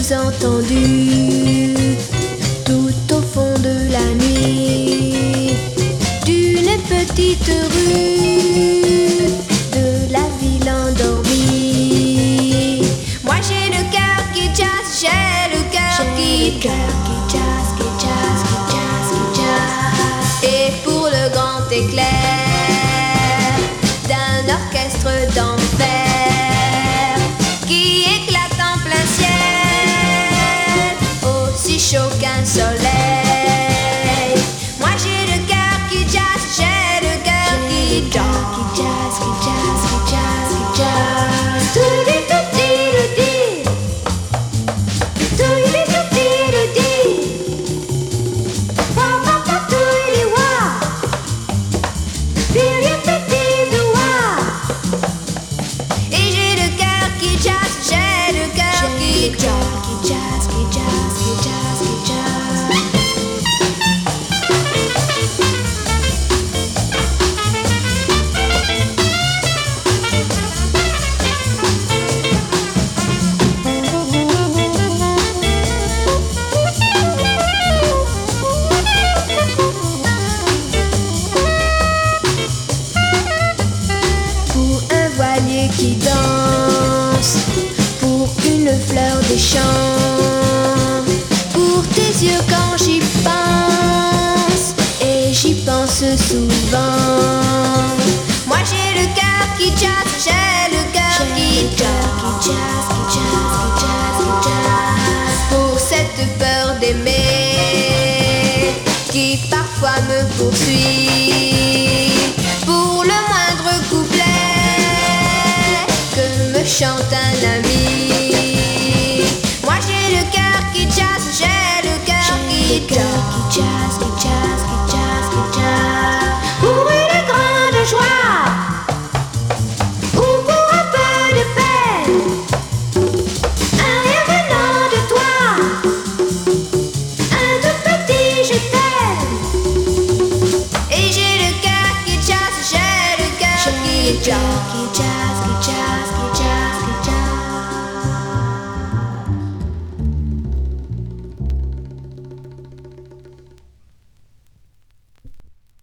sous-entendu tout au fond de la nuit d'une petite rue de la ville endormie. Moi j'ai le cœur qui jazz, j'ai le cœur qui jazz, qui jazz, qui jazz, qui jazz. Et pour le grand éclair d'un orchestre d'enfer qui éclate en plein ciel, aussi chaud qu'un soleil. Moi j'ai le cœur qui jazz, j'ai le cœur qui jazz, qui jazz, qui jazz, qui jazz, qui jazz. Toudi toudi toudi, toudi toudi toudi, wa wa wa toudi wa, bili bili de wa. Et j'ai le cœur qui jazz, j'ai le cœur qui jazz, qui jazz, qui jazz, qui jazz, qui jazz. Pour un voilier qui danse, pour une fleur des champs, pour tes yeux quand j'y pense, et j'y pense souvent. Moi j'ai le cœur qui jazz, j'ai le cœur qui jazz, qui jazz, qui jazz, qui jazz, qui jazz. Pour cette peur d'aimer qui parfois me poursuit, pour le moindre couplet que me chante un ami. Moi j'ai le cœur qui jazz, j'ai le cœur qui jazz, qui jazz, qui jazz, qui jazz, qui jazz. Pour une grande joie ou pour un peu de peine, un rien venant de toi, un tout petit je t'aime. Et j'ai le cœur qui jazz, j'ai le cœur qui jazz, qui jazz, qui jazz, qui jazz, qui jazz.